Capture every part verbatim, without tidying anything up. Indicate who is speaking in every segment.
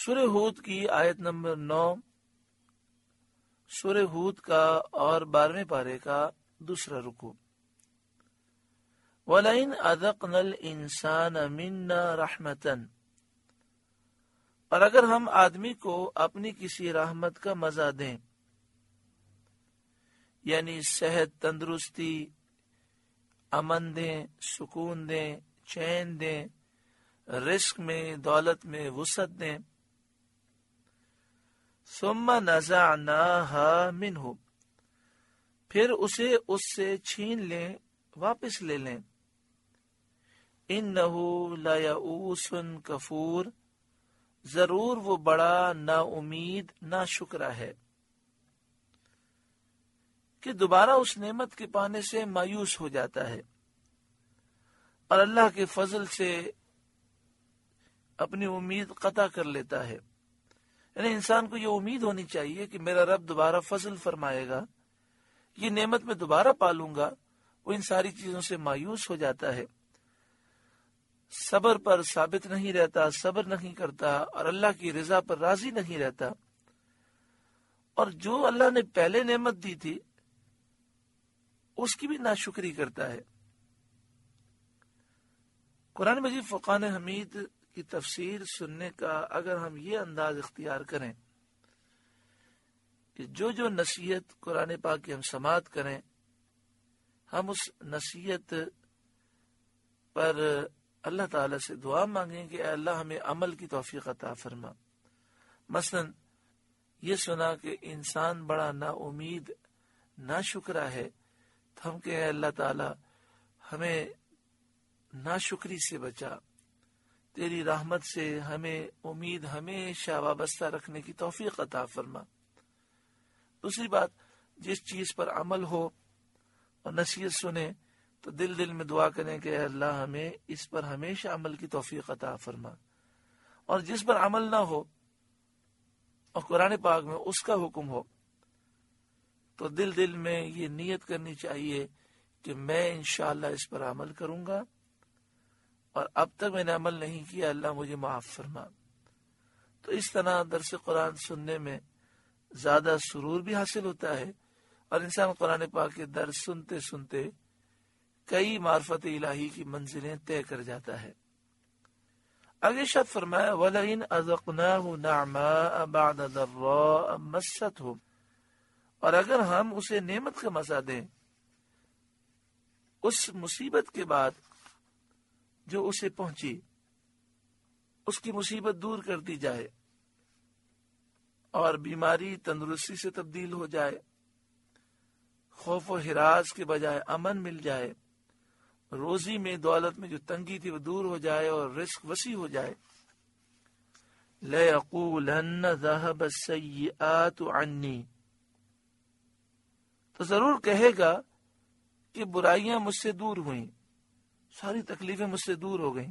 Speaker 1: سورہ ہود کی آیت نمبر نو، سورہ ہود کا اور بارہویں پارے کا دوسرا رکوع۔ وَلَئِنْ أَذَقْنَا الْإِنسَانَ مِنَّا رَحْمَةً، اور اگر ہم آدمی کو اپنی کسی رحمت کا مزہ دیں، یعنی صحت، تندرستی، امن دیں، سکون دیں، چین دیں، رزق میں، دولت میں وسعت دیں، ثم نزعناها منہ، پھر اسے اس سے چھین لیں، واپس لے لیں، انہ لیئوس کفور، ضرور وہ بڑا نا امید، نا شکرہ ہے، کہ دوبارہ اس نعمت کے پانے سے مایوس ہو جاتا ہے اور اللہ کے فضل سے اپنی امید قطع کر لیتا ہے۔ یعنی انسان کو یہ امید ہونی چاہیے کہ میرا رب دوبارہ فضل فرمائے گا، یہ نعمت میں دوبارہ پالوں گا۔ وہ ان ساری چیزوں سے مایوس ہو جاتا ہے، صبر پر ثابت نہیں رہتا، صبر نہیں کرتا، اور اللہ کی رضا پر راضی نہیں رہتا، اور جو اللہ نے پہلے نعمت دی تھی اس کی بھی ناشکری کرتا ہے۔ قرآن مجید فرقان حمید کی تفسیر سننے کا اگر ہم یہ انداز اختیار کریں کہ جو جو نصیحت قرآن پاک کی ہم سماعت کریں، ہم اس نصیحت پر اللہ تعالیٰ سے دعا مانگیں کہ اے اللہ ہمیں عمل کی توفیق عطا فرما۔ مثلا یہ سنا کہ انسان بڑا نا امید، نا شکرہ ہے، تو ہم کہ اے اللہ تعالیٰ ہمیں ناشکری سے بچا، تیری رحمت سے ہمیں امید ہمیشہ وابستہ رکھنے کی توفیق عطا فرما۔ دوسری بات، جس چیز پر عمل ہو اور نصیحت سنے تو دل دل میں دعا کریں کہ اے اللہ ہمیں اس پر ہمیشہ عمل کی توفیق عطا فرما، اور جس پر عمل نہ ہو اور قرآن پاک میں اس کا حکم ہو تو دل دل میں یہ نیت کرنی چاہیے کہ میں انشاءاللہ اس پر عمل کروں گا، اور اب تک میں نے عمل نہیں کیا، اللہ مجھے معاف فرما۔ تو اس طرح درس قرآن سننے میں زیادہ سرور بھی حاصل ہوتا ہے، اور انسان قرآن پاک کے درس سنتے سنتے کئی معرفت الہی کی منزلیں طے کر جاتا ہے۔ آگے شاد فرمایا وَلَئِنْ أَذَقْنَاهُ نَعْمَاءَ بَعْدَ ضَرَّاءَ مَسَّتْهُ، اور اگر ہم اسے نعمت کا مزہ دیں اس مصیبت کے بعد جو اسے پہنچی، اس کی مصیبت دور کر دی جائے اور بیماری تندرستی سے تبدیل ہو جائے، خوف و ہراس کے بجائے امن مل جائے، روزی میں، دولت میں جو تنگی تھی وہ دور ہو جائے اور رزق وسیع ہو جائے، لَيَقُولَنَّ ذَهَبَ السَّيِّئَاتُ عَنِّي، تو ضرور کہے گا کہ برائیاں مجھ سے دور ہوئیں، ساری تکلیفیں مجھ سے دور ہو گئیں۔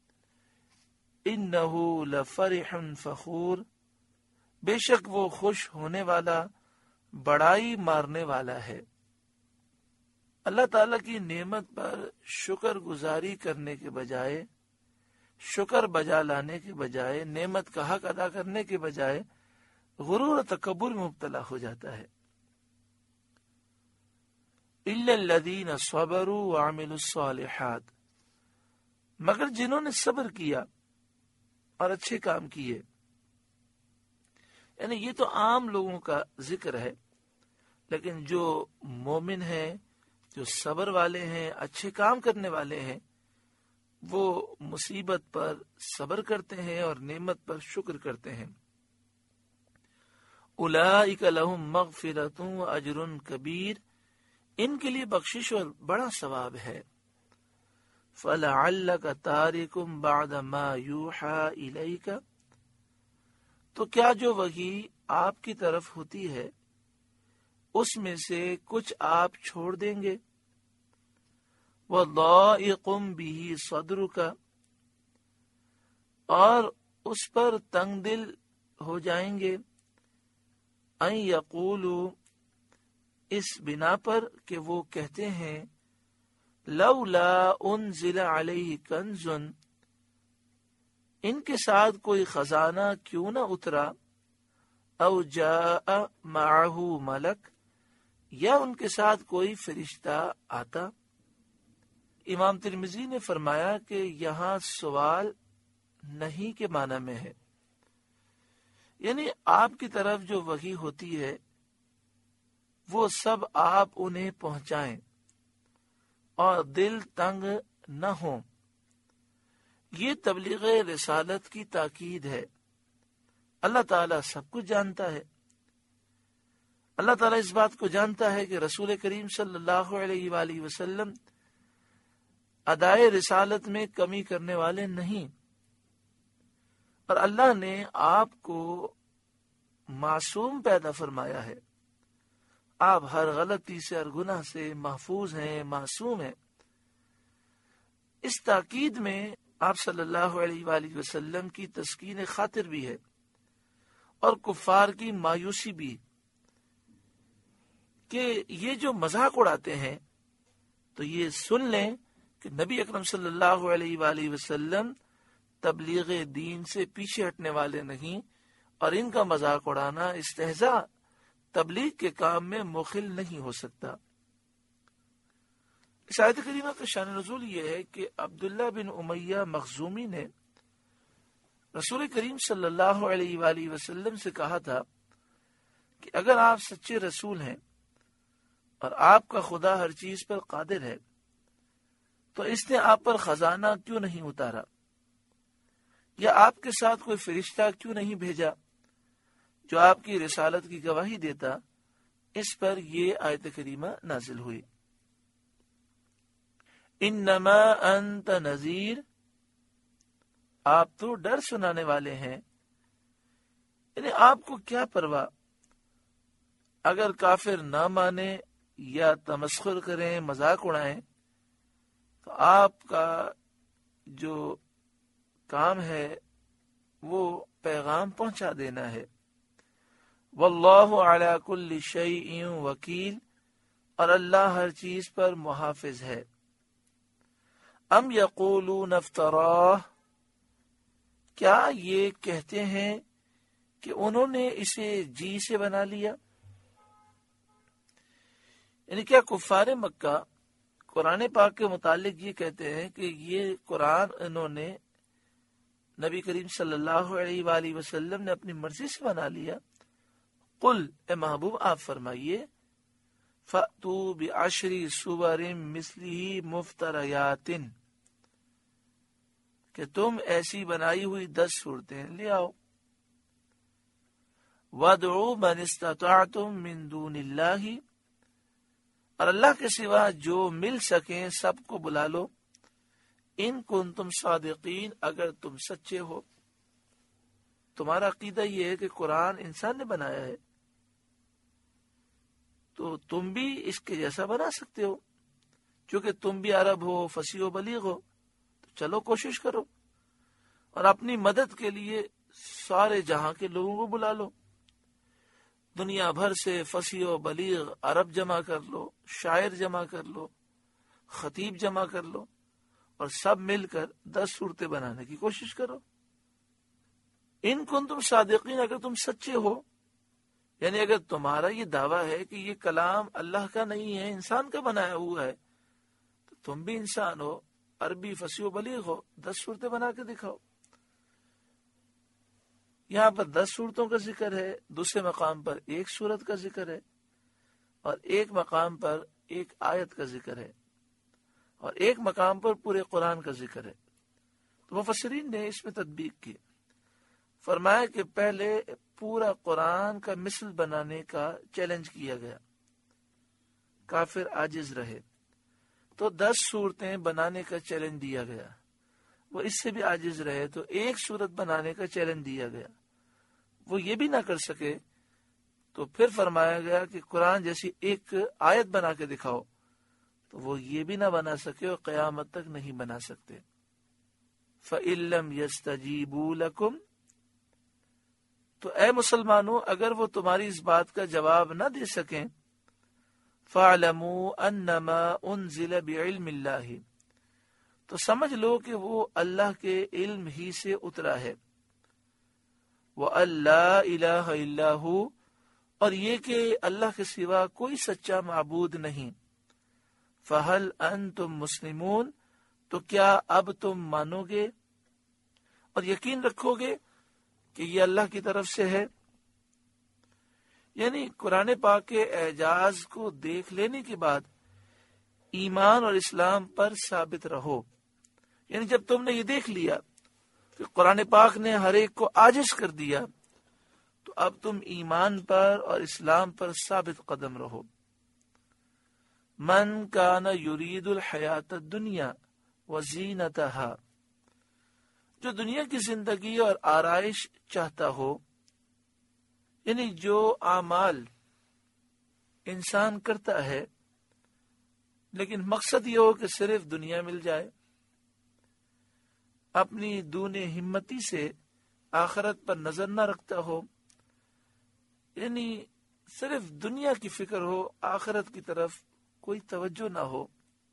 Speaker 1: اِنَّهُ لَفَرِحٌ فَخُورٌ، بے شک وہ خوش ہونے والا، بڑائی مارنے والا ہے۔ اللہ تعالیٰ کی نعمت پر شکر گزاری کرنے کے بجائے، شکر بجا لانے کے بجائے، نعمت کا حق ادا کرنے کے بجائے غرور و تکبر میں مبتلا ہو جاتا ہے۔ إِلَّا الَّذِينَ صَبَرُوا وَعَمِلُوا الصَّالِحَاتِ، مگر جنہوں نے صبر کیا اور اچھے کام کیے، یعنی یہ تو عام لوگوں کا ذکر ہے، لیکن جو مومن ہیں، جو صبر والے ہیں، اچھے کام کرنے والے ہیں، وہ مصیبت پر صبر کرتے ہیں اور نعمت پر شکر کرتے ہیں۔ اولئک لہم مغفرۃ واجر کبیر، ان کے لیے بخشش اور بڑا ثواب ہے۔ فلعلک تارک بعد ما یوحی الیک، تو کیا جو وحی آپ کی طرف ہوتی ہے اس میں سے کچھ آپ چھوڑ دیں گے؟ وَضَائِقٌ بِهِ صَدْرُكَ، اور اس پر تنگ دل ہو جائیں گے، ان یقولوا، اس بنا پر کہ وہ کہتے ہیں، لولا انزل علیہ کنز، ان کے ساتھ کوئی خزانہ کیوں نہ اترا، او جاء معہ ملک، یا ان کے ساتھ کوئی فرشتہ آتا۔ امام ترمذی نے فرمایا کہ یہاں سوال نہیں کے معنی میں ہے، یعنی آپ کی طرف جو وحی ہوتی ہے وہ سب آپ انہیں پہنچائیں اور دل تنگ نہ ہوں۔ یہ تبلیغ رسالت کی تاکید ہے۔ اللہ تعالیٰ سب کچھ جانتا ہے۔ اللہ تعالیٰ اس بات کو جانتا ہے کہ رسول کریم صلی اللہ علیہ وآلہ وسلم ادائے رسالت میں کمی کرنے والے نہیں، اور اللہ نے آپ کو معصوم پیدا فرمایا ہے۔ آپ ہر غلطی سے اور گناہ سے محفوظ ہیں، معصوم ہیں۔ اس تاکید میں آپ صلی اللہ علیہ وآلہ وسلم کی تسکین خاطر بھی ہے اور کفار کی مایوسی بھی، کہ یہ جو مذاق اڑاتے ہیں تو یہ سن لیں کہ نبی اکرم صلی اللہ علیہ وآلہ وسلم تبلیغ دین سے پیچھے ہٹنے والے نہیں، اور ان کا مذاق اڑانا، استہزاء تبلیغ کے کام میں مخل نہیں ہو سکتا۔ اس آیت کریمہ کا شان نزول یہ ہے کہ عبداللہ بن امیہ مخزومی نے رسول کریم صلی اللہ علیہ وآلہ وسلم سے کہا تھا کہ اگر آپ سچے رسول ہیں اور آپ کا خدا ہر چیز پر قادر ہے تو اس نے آپ پر خزانہ کیوں نہیں اتارا، یا آپ کے ساتھ کوئی فرشتہ کیوں نہیں بھیجا جو آپ کی رسالت کی گواہی دیتا۔ اس پر یہ آیت کریمہ نازل ہوئی۔ انما انت نذیر، آپ تو ڈر سنانے والے ہیں، یعنی آپ کو کیا پرواہ اگر کافر نہ مانے یا تمسخر کریں، مذاق اڑائیں، تو آپ کا جو کام ہے وہ پیغام پہنچا دینا ہے۔ واللہ علی کل شیء وکیل، اور اللہ ہر چیز پر محافظ ہے۔ ام یقولون افتراہ، کیا یہ کہتے ہیں کہ انہوں نے اسے جی سے بنا لیا؟ یعنی کیا کفار مکہ قرآن پاک کے متعلق یہ کہتے ہیں کہ یہ قرآن انہوں نے نبی کریم صلی اللہ علیہ وآلہ وسلم نے اپنی مرضی سے بنا لیا؟ قل، اے محبوب آپ فرمائیے، فَأْتُوا بِعَشْرِ سُوَرٍ مِثْلِهِ مُفْتَرَيَاتٍ، کہ تم ایسی بنائی ہوئی دس صورتیں لے آؤ۔ وَادْعُوا مَنِ اسْتَطَعْتُم مِّن دُونِ اللَّهِ، اور اللہ کے سوا جو مل سکیں سب کو بلا لو، ان کنتم صادقین، اگر تم سچے ہو۔ تمہارا عقیدہ یہ ہے کہ قرآن انسان نے بنایا ہے، تو تم بھی اس کے جیسا بنا سکتے ہو، کیونکہ تم بھی عرب ہو، فصیح و بلیغ ہو، تو چلو کوشش کرو، اور اپنی مدد کے لیے سارے جہاں کے لوگوں کو بلا لو، دنیا بھر سے فصیح و بلیغ عرب جمع کر لو، شاعر جمع کر لو، خطیب جمع کر لو، اور سب مل کر دس صورتیں بنانے کی کوشش کرو۔ ان کنتم صادقین، اگر تم سچے ہو، یعنی اگر تمہارا یہ دعویٰ ہے کہ یہ کلام اللہ کا نہیں ہے، انسان کا بنایا ہوا ہے، تو تم بھی انسان ہو، عربی فصیح و بلیغ ہو، دس صورتیں بنا کے دکھاؤ۔ یہاں پر دس صورتوں کا ذکر ہے، دوسرے مقام پر ایک صورت کا ذکر ہے، اور ایک مقام پر ایک آیت کا ذکر ہے، اور ایک مقام پر پورے قرآن کا ذکر ہے۔ تو مفسرین نے اس میں تطبیق کی، فرمایا کہ پہلے پورا قرآن کا مثل بنانے کا چیلنج کیا گیا، کافر عاجز رہے، تو دس صورتیں بنانے کا چیلنج دیا گیا، وہ اس سے بھی عاجز رہے تو ایک صورت بنانے کا چیلنج دیا گیا، وہ یہ بھی نہ کر سکے تو پھر فرمایا گیا کہ قرآن جیسی ایک آیت بنا کے دکھاؤ، تو وہ یہ بھی نہ بنا سکے اور قیامت تک نہیں بنا سکتے۔ فَإِن لَّمْ يَسْتَجِيبُوا لَكُمْ، تو اے مسلمانوں اگر وہ تمہاری اس بات کا جواب نہ دے سکیں، فَاعْلَمُوا أَنَّمَا أُنزِلَ بِعِلْمِ اللَّهِ، تو سمجھ لو کہ وہ اللہ کے علم ہی سے اترا ہے. وَأَلَّا إِلَٰهَ إِلَّا هُوَ، اور یہ کہ اللہ کے سوا کوئی سچا معبود نہیں. فَهَلْ أَنْتُمْ مُسْلِمُونَ، تو کیا اب تم مانو گے اور یقین رکھو گے کہ یہ اللہ کی طرف سے ہے. یعنی قرآن پاک کے اعجاز کو دیکھ لینے کے بعد ایمان اور اسلام پر ثابت رہو. یعنی جب تم نے یہ دیکھ لیا کہ قرآن پاک نے ہر ایک کو عاجز کر دیا، تو اب تم ایمان پر اور اسلام پر ثابت قدم رہو. من کان یرید الحیات الدنیا وزینتہا، جو دنیا کی زندگی اور آرائش چاہتا ہو، یعنی جو اعمال انسان کرتا ہے لیکن مقصد یہ ہو کہ صرف دنیا مل جائے، اپنی دون ہمتی سے آخرت پر نظر نہ رکھتا ہو، یعنی صرف دنیا کی فکر ہو، آخرت کی طرف کوئی توجہ نہ ہو،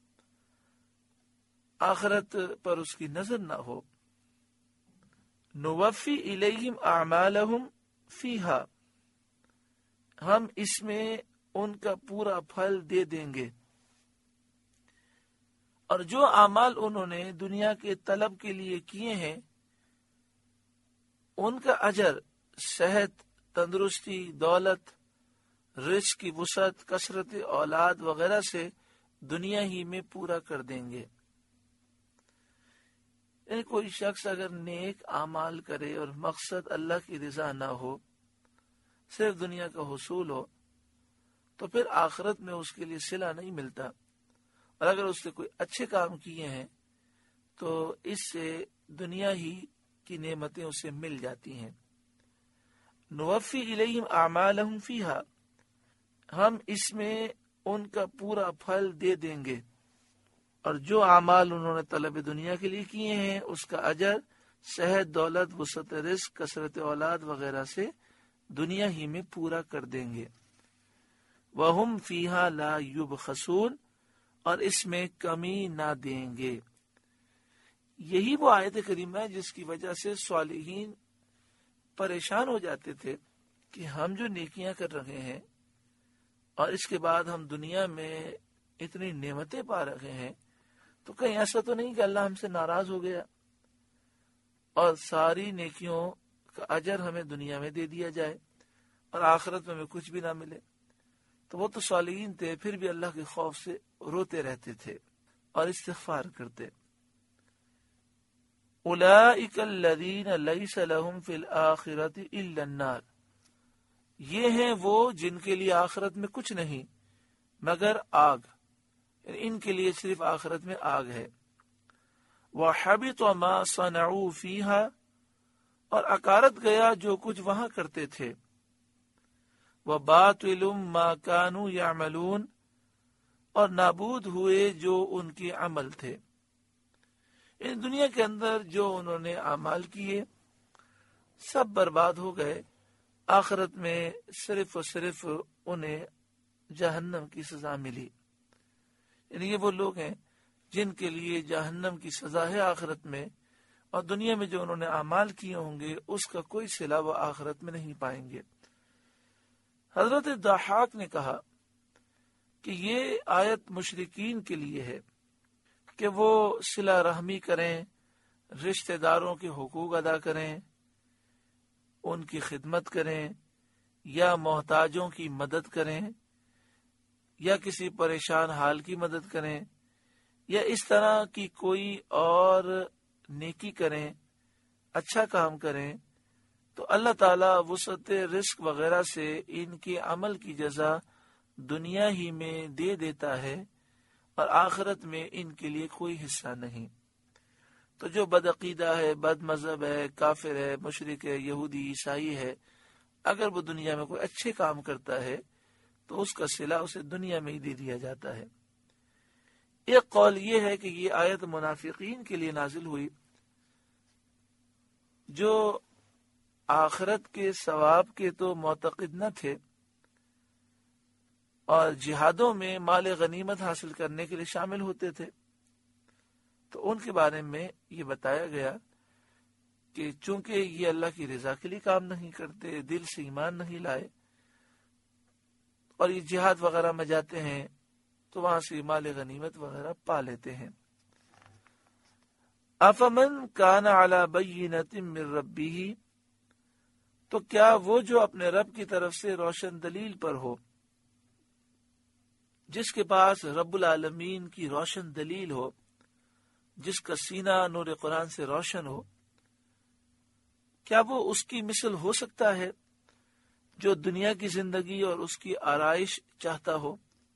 Speaker 1: آخرت پر اس کی نظر نہ ہو. نوفی الیہم اعمالہم فیہا، ہم اس میں ان کا پورا پھل دے دیں گے. اور جو اعمال انہوں نے دنیا کے طلب کے لیے کیے ہیں، ان کا اجر صحت، تندرستی، دولت، رزق کی وسعت، کثرت اولاد وغیرہ سے دنیا ہی میں پورا کر دیں گے. یعنی کوئی شخص اگر نیک اعمال کرے اور مقصد اللہ کی رضا نہ ہو، صرف دنیا کا حصول ہو، تو پھر آخرت میں اس کے لیے صلہ نہیں ملتا. اور اگر اس نے کوئی اچھے کام کیے ہیں تو اس سے دنیا ہی کی نعمتیں اسے مل جاتی ہیں. نوفی الیہم اعمالہم فیہا، ہم اس میں ان کا پورا پھل دے دیں گے. اور جو اعمال انہوں نے طلب دنیا کے لیے کیے ہیں، اس کا اجر صحت، دولت، وسعت رزق، کثرت اولاد وغیرہ سے دنیا ہی میں پورا کر دیں گے. وَهُمْ فِيهَا لَا يُبْخَسُونَ، اور اس میں کمی نہ دیں گے. یہی وہ آیت کریمہ ہے جس کی وجہ سے صالحین پریشان ہو جاتے تھے کہ ہم جو نیکیاں کر رہے ہیں اور اس کے بعد ہم دنیا میں اتنی نعمتیں پا رہے ہیں، تو کہیں ایسا تو نہیں کہ اللہ ہم سے ناراض ہو گیا اور ساری نیکیوں کا اجر ہمیں دنیا میں دے دیا جائے اور آخرت میں ہمیں کچھ بھی نہ ملے. تو وہ تو صالحین تھے، پھر بھی اللہ کے خوف سے روتے رہتے تھے اور استغفار کرتے. اولئک الذین لیس لہم فی الآخرۃ الا النار، یہ ہیں وہ جن کے لیے آخرت میں کچھ نہیں مگر آگ، یعنی ان کے لیے صرف آخرت میں آگ ہے. وحبط ما صنعوا فیہا، اور اکارت گیا جو کچھ وہاں کرتے تھے. وباطل ما كانوا يعملون، اور نابود ہوئے جو ان کے عمل تھے. ان دنیا کے اندر جو انہوں نے اعمال کیے سب برباد ہو گئے. آخرت میں صرف اور صرف انہیں جہنم کی سزا ملی. یعنی یہ وہ لوگ ہیں جن کے لیے جہنم کی سزا ہے آخرت میں، اور دنیا میں جو انہوں نے اعمال کیے ہوں گے اس کا کوئی صلہ وہ آخرت میں نہیں پائیں گے. حضرت ضحاک نے کہا کہ یہ آیت مشرکین کے لیے ہے کہ وہ صلہ رحمی کریں، رشتہ داروں کے حقوق ادا کریں، ان کی خدمت کریں، یا محتاجوں کی مدد کریں، یا کسی پریشان حال کی مدد کریں، یا اس طرح کی کوئی اور نیکی کریں، اچھا کام کریں، تو اللہ تعالیٰ وسعت رزق وغیرہ سے ان کے عمل کی جزا دنیا ہی میں دے دیتا ہے اور آخرت میں ان کے لیے کوئی حصہ نہیں. تو جو بدعقیدہ ہے، بد مذہب ہے، کافر ہے، مشرک ہے، یہودی، عیسائی ہے، اگر وہ دنیا میں کوئی اچھے کام کرتا ہے تو اس کا صلہ اسے دنیا میں ہی دے دیا جاتا ہے. ایک قول یہ ہے کہ یہ آیت منافقین کے لیے نازل ہوئی جو آخرت کے ثواب کے تو معتقد نہ تھے اور جہادوں میں مال غنیمت حاصل کرنے کے لیے شامل ہوتے تھے. تو ان کے بارے میں یہ بتایا گیا کہ چونکہ یہ اللہ کی رضا کے لیے کام نہیں کرتے، دل سے ایمان نہیں لائے، اور یہ جہاد وغیرہ میں جاتے ہیں تو وہاں سے مال غنیمت وغیرہ پا لیتے ہیں۔ افمن کان علی بینۃ من ربہ، تو کیا وہ جو اپنے رب کی طرف سے روشن دلیل پر ہو، جس کے پاس رب العالمین کی روشن دلیل ہو، جس کا سینہ نور قرآن سے روشن ہو، کیا وہ اس کی مثل ہو سکتا ہے جو دنیا کی زندگی اور اس کی آرائش چاہتا ہو؟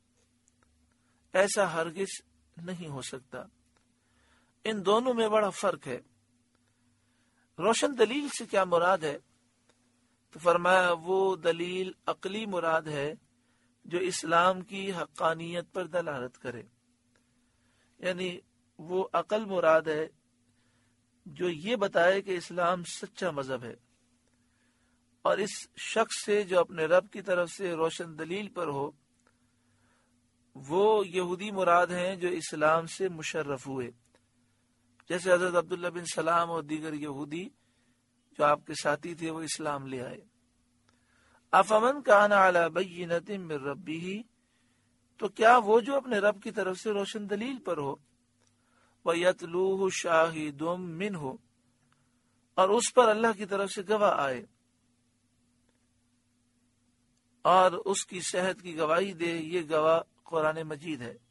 Speaker 1: ایسا ہرگز نہیں ہو سکتا۔ ان دونوں میں بڑا فرق ہے۔ روشن دلیل سے کیا مراد ہے؟ تو فرمایا وہ دلیل عقلی مراد ہے جو اسلام کی حقانیت پر دلالت کرے، یعنی وہ عقل مراد ہے جو یہ بتائے کہ اسلام سچا مذہب ہے، اور اس شخص سے جو اپنے رب کی طرف سے روشن دلیل پر ہو، وہ یہودی مراد ہیں جو اسلام سے مشرف ہوئے، جیسے حضرت عبداللہ بن سلام اور دیگر یہودی جو آپ کے ساتھی تھے وہ اسلام لے آئے۔ افمن کان علی بینۃ من ربہ، تو کیا وہ جو اپنے رب کی طرف سے روشن دلیل پر ہو، وَيَتْلُوهُ شَاهِدٌ مِّنْهُ، اور اس پر اللہ کی طرف سے گواہ آئے اور اس کی صحت کی گواہی دے، یہ گواہ قرآن مجید ہے،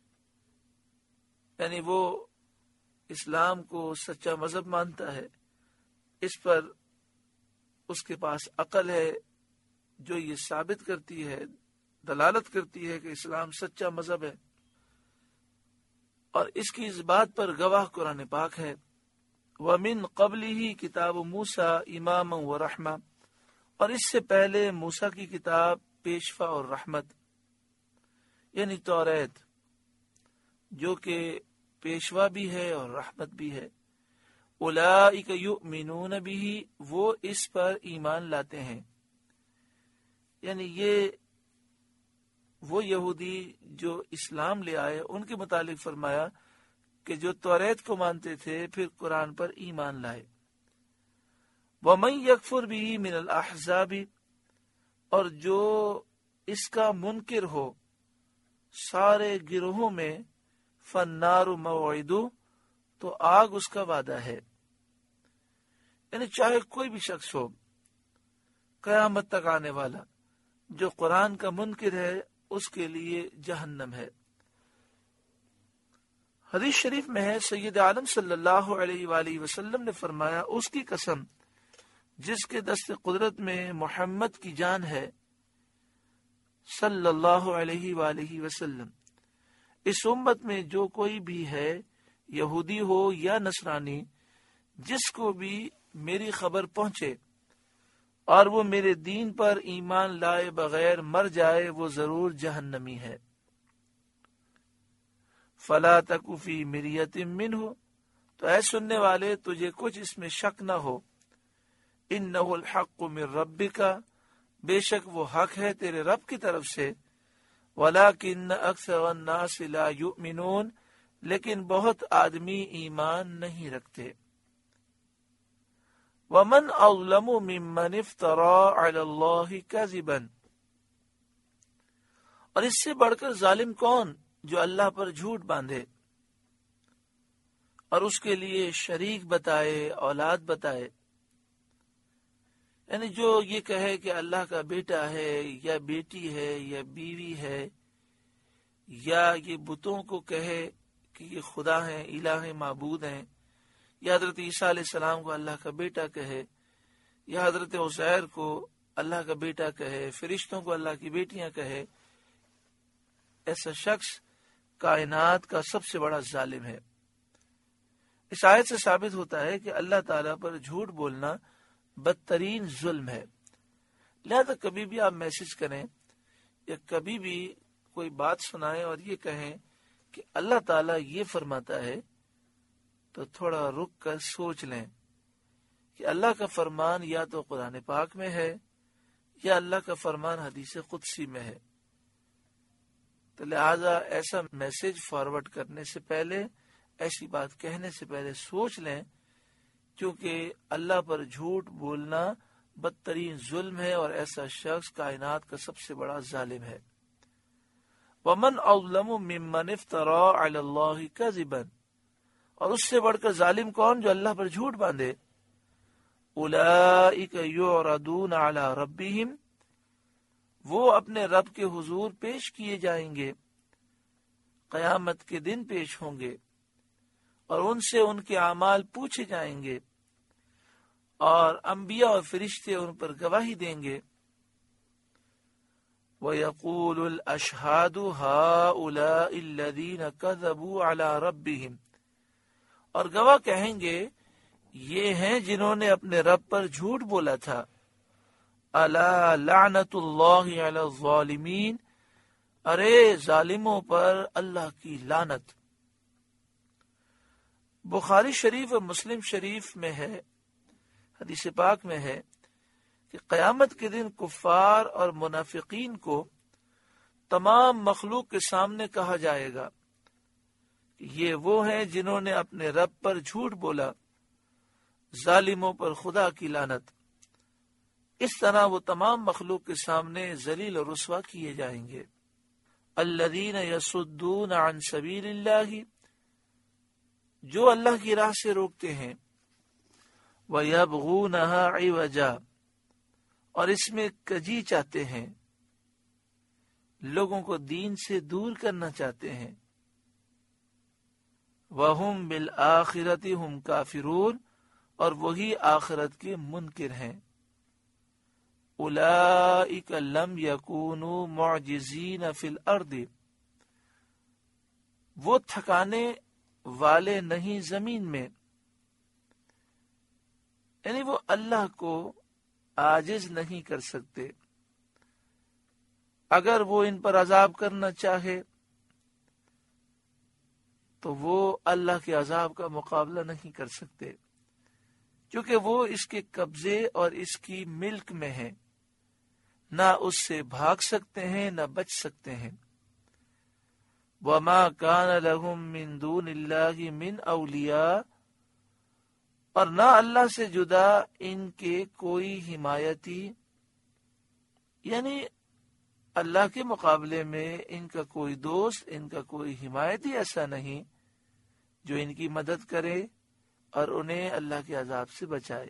Speaker 1: یعنی وہ اسلام کو سچا مذہب مانتا ہے، اس پر اس کے پاس عقل ہے جو یہ ثابت کرتی ہے، دلالت کرتی ہے کہ اسلام سچا مذہب ہے، اور اس کی اس بات پر گواہ قرآن پاک ہے۔ وَمِن قَبْلِهِ کتاب موسیٰ اماما ورحمہ، اور اس سے پہلے موسیٰ کی کتاب پیشوا اور رحمت، یعنی توریت، جو کہ پیشوا بھی ہے اور رحمت بھی ہے۔ اولئک یؤمنون بہ، وہ اس پر ایمان لاتے ہیں، یعنی یہ وہ یہودی جو اسلام لے آئے ان کے متعلق فرمایا کہ جو توریت کو مانتے تھے پھر قرآن پر ایمان لائے۔ وَمَن یکفر بہ من الاحزاب، اور جو اس کا منکر ہو سارے گروہوں میں، فالنار موعدہ، تو آگ اس کا وعدہ ہے، یعنی چاہے کوئی بھی شخص ہو قیامت تک آنے والا جو قرآن کا منکر ہے اس کے لیے جہنم ہے۔ حدیث شریف میں ہے سید عالم صلی اللہ علیہ وآلہ وسلم نے فرمایا، اس کی قسم جس کے دست قدرت میں محمد کی جان ہے صلی اللہ علیہ وآلہ وسلم، اس امت میں جو کوئی بھی ہے، یہودی ہو یا نصرانی، جس کو بھی میری خبر پہنچے اور وہ میرے دین پر ایمان لائے بغیر مر جائے، وہ ضرور جہنمی ہے۔ فلا تک فی مریۃ منہ، تو اے سننے والے تجھے کچھ اس میں شک نہ ہو، انہ الحق من ربک، بے شک وہ حق ہے تیرے رب کی طرف سے، ولکن اکثر الناس لا یؤمنون، لیکن بہت آدمی ایمان نہیں رکھتے۔ ومن اظلم ممن افترى علی اللہ کذبا، اور اس سے بڑھ کر ظالم کون جو اللہ پر جھوٹ باندھے اور اس کے لیے شریک بتائے، اولاد بتائے، یعنی جو یہ کہے کہ اللہ کا بیٹا ہے یا بیٹی ہے یا بیوی ہے، یا یہ بتوں کو کہے کہ یہ خدا ہیں، الہ معبود ہیں، یا حضرت عیسیٰ علیہ السلام کو اللہ کا بیٹا کہے، یا حضرت عزیر کو اللہ کا بیٹا کہے، فرشتوں کو اللہ کی بیٹیاں کہے، ایسا شخص کائنات کا سب سے بڑا ظالم ہے۔ اس آیت سے ثابت ہوتا ہے کہ اللہ تعالیٰ پر جھوٹ بولنا بدترین ظلم ہے۔ لہذا کبھی بھی آپ میسج کریں یا کبھی بھی کوئی بات سنائیں اور یہ کہیں کہ اللہ تعالیٰ یہ فرماتا ہے، تو تھوڑا رک کر سوچ لیں کہ اللہ کا فرمان یا تو قرآن پاک میں ہے یا اللہ کا فرمان حدیث قدسی میں ہے۔ تو لہذا ایسا میسج فارورڈ کرنے سے پہلے ایسی بات کہنے سے پہلے سوچ لیں، کیونکہ اللہ پر جھوٹ بولنا بدترین ظلم ہے اور ایسا شخص کائنات کا سب سے بڑا ظالم ہے۔ وَمَنْ أَظْلَمُ مِمَّنِ افْتَرَىٰ عَلَى اللَّهِ كَذِبًا، اور اس سے بڑھ کر ظالم کون جو اللہ پر جھوٹ باندھے۔ أُولَٰئِكَ يُعْرَضُونَ عَلَىٰ رَبِّهِمْ، وہ اپنے رب کے حضور پیش کیے جائیں گے، قیامت کے دن پیش ہوں گے، اور ان سے ان کے اعمال پوچھے جائیں گے، اور انبیاء اور فرشتے ان پر گواہی دیں گے۔ وَيَقُولُ الْأَشْهَادُ هَٰؤُلَاءِ الَّذِينَ كَذَبُوا عَلَىٰ رَبِّهِمْ، اور گواہ کہیں گے یہ ہیں جنہوں نے اپنے رب پر جھوٹ بولا تھا۔ أَلَا لَعْنَةُ اللَّهِ عَلَى الظَّالِمِينَ، ارے ظالموں پر اللہ کی لعنت۔ بخاری شریف اور مسلم شریف میں ہے، حدیث پاک میں ہے کہ قیامت کے دن کفار اور منافقین کو تمام مخلوق کے سامنے کہا جائے گا کہ یہ وہ ہیں جنہوں نے اپنے رب پر جھوٹ بولا، ظالموں پر خدا کی لعنت۔ اس طرح وہ تمام مخلوق کے سامنے ذلیل اور رسوا کیے جائیں گے۔ الذین یصدون عن سبیل اللہ، جو اللہ کی راہ سے روکتے ہیں، وَيَبْغُونَهَا عِوَجًا، اور اس میں کجی چاہتے ہیں، لوگوں کو دین سے دور کرنا چاہتے ہیں۔ وَهُمْ بِالْآخِرَةِ هُمْ كَافِرُونَ، اور وہی آخرت کے منکر ہیں۔ أُولَئِكَ لَمْ يَكُونُوا مُعْجِزِينَ فِي الْأَرْضِ، وہ تھکانے والے نہیں زمین میں، یعنی وہ اللہ کو عاجز نہیں کر سکتے۔ اگر وہ ان پر عذاب کرنا چاہے تو وہ اللہ کے عذاب کا مقابلہ نہیں کر سکتے، کیونکہ وہ اس کے قبضے اور اس کی ملک میں ہے، نہ اس سے بھاگ سکتے ہیں نہ بچ سکتے ہیں۔ وَمَا كَانَ لَهُم مِّن دُونِ اللَّهِ مِّنْ أَوْلِيَاءَ، اور نہ اللہ سے جدا ان کے کوئی حمایتی، یعنی اللہ کے مقابلے میں ان کا کوئی دوست، ان کا کوئی حمایتی ایسا نہیں جو ان کی مدد کرے اور انہیں اللہ کے عذاب سے بچائے۔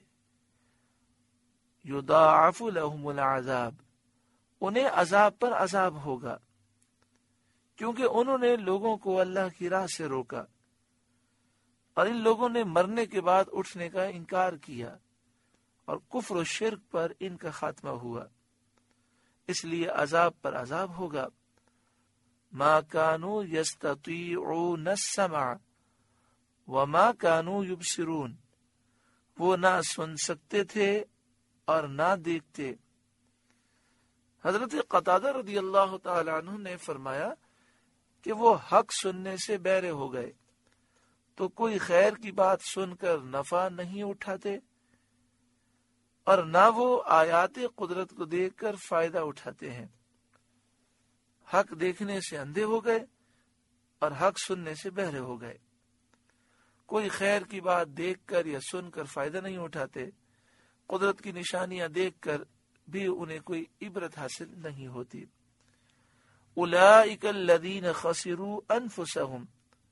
Speaker 1: یضاعف لهم العذاب، انہیں عذاب پر عذاب ہوگا، کیونکہ انہوں نے لوگوں کو اللہ کی راہ سے روکا، اور ان لوگوں نے مرنے کے بعد اٹھنے کا انکار کیا، اور کفر و شرک پر ان کا خاتمہ ہوا، اس لیے عذاب پر عذاب ہوگا۔ ما كانوا يستطيعون السمع وما كانوا يبصرون، وہ نہ سن سکتے تھے اور نہ دیکھتے۔ حضرت قتادہ رضی اللہ تعالی عنہ نے فرمایا کہ وہ حق سننے سے بہرے ہو گئے تو کوئی خیر کی بات سن کر نفع نہیں اٹھاتے، اور نہ وہ آیات قدرت کو دیکھ کر فائدہ اٹھاتے ہیں۔ حق دیکھنے سے اندھے ہو گئے اور حق سننے سے بہرے ہو گئے۔ کوئی خیر کی بات دیکھ کر یا سن کر فائدہ نہیں اٹھاتے، قدرت کی نشانیاں دیکھ کر بھی انہیں کوئی عبرت حاصل نہیں ہوتی۔ اولئک الذین خسروا انفسهم،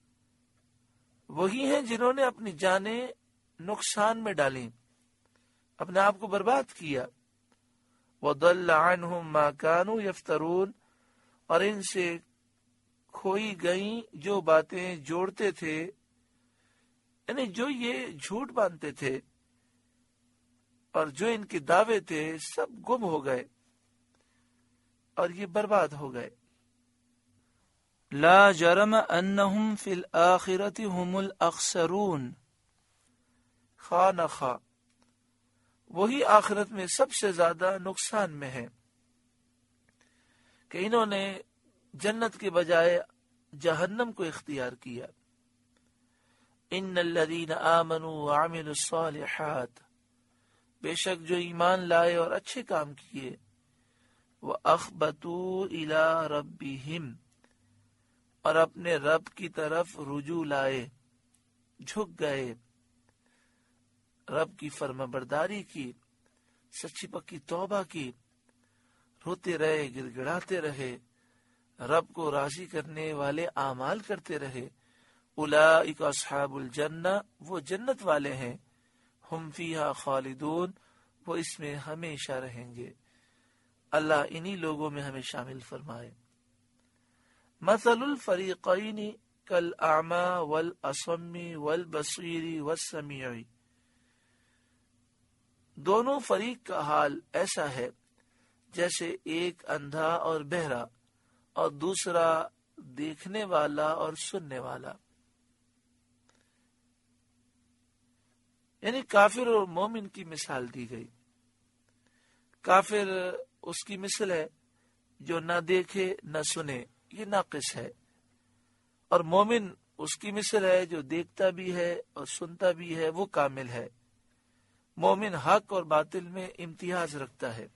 Speaker 1: وہی ہیں جنہوں نے اپنی جانیں نقصان میں ڈالیں، اپنے آپ کو برباد کیا۔ وضل عنہم ما كانوا یفترون، اور ان سے کھوئی گئیں جو باتیں جوڑتے تھے، یعنی جو یہ جھوٹ باندھتے تھے اور جو ان کے دعوے تھے سب گم ہو گئے اور یہ برباد ہو گئے۔ لا جرم انہم فی الآخرۃ هم الاخسرون، خواہ نہ خواہ وہی آخرت میں سب سے زیادہ نقصان میں ہے کہ انہوں نے جنت کے بجائے جہنم کو اختیار کیا۔ ان الذین آمنوا وعملوا الصالحات، بے شک جو ایمان لائے اور اچھے کام کیے، وَأَخْبَتُوا إِلَىٰ رَبِّهِمْ، اور اپنے رب کی طرف رجوع لائے، جھک گئے، رب کی فرما برداری کی، سچی پکی توبہ کی، روتے رہے، گڑ گڑاتے رہے، رب کو راضی کرنے والے اعمال کرتے رہے، اولئک اصحاب الجنہ، وہ جنت والے ہیں، ہم فیہا خالدون، وہ اس میں ہمیشہ رہیں گے۔ اللہ انہی لوگوں میں ہمیں شامل فرمائے۔ مثل الفریقین کالاعمی والاصم والبصیر والسمیع، دونوں فریق کا حال ایسا ہے جیسے ایک اندھا اور بہرا اور دوسرا دیکھنے والا اور سننے والا، یعنی کافر اور مومن کی مثال دی گئی۔ کافر اس کی مثل ہے جو نہ دیکھے نہ سنے، یہ ناقص ہے، اور مومن اس کی مثل ہے جو دیکھتا بھی ہے اور سنتا بھی ہے، وہ کامل ہے۔ مومن حق اور باطل میں امتیاز رکھتا ہے۔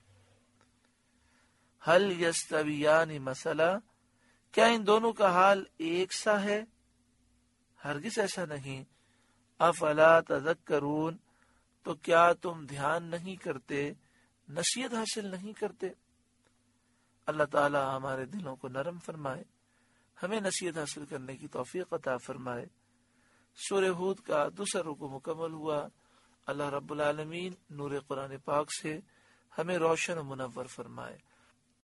Speaker 1: هل یستویان مثلا، کیا ان دونوں کا حال ایک سا ہے؟ ہرگز ایسا نہیں۔ افلا تذکرون، تو کیا تم دھیان نہیں کرتے، نصیحت حاصل نہیں کرتے؟ اللہ تعالی ہمارے دلوں کو نرم فرمائے، ہمیں نصیحت حاصل کرنے کی توفیق عطا فرمائے۔ سورہ ہود کا دوسرا رکوع مکمل ہوا۔ اللہ رب العالمین نور قرآن پاک سے ہمیں روشن و منور فرمائے۔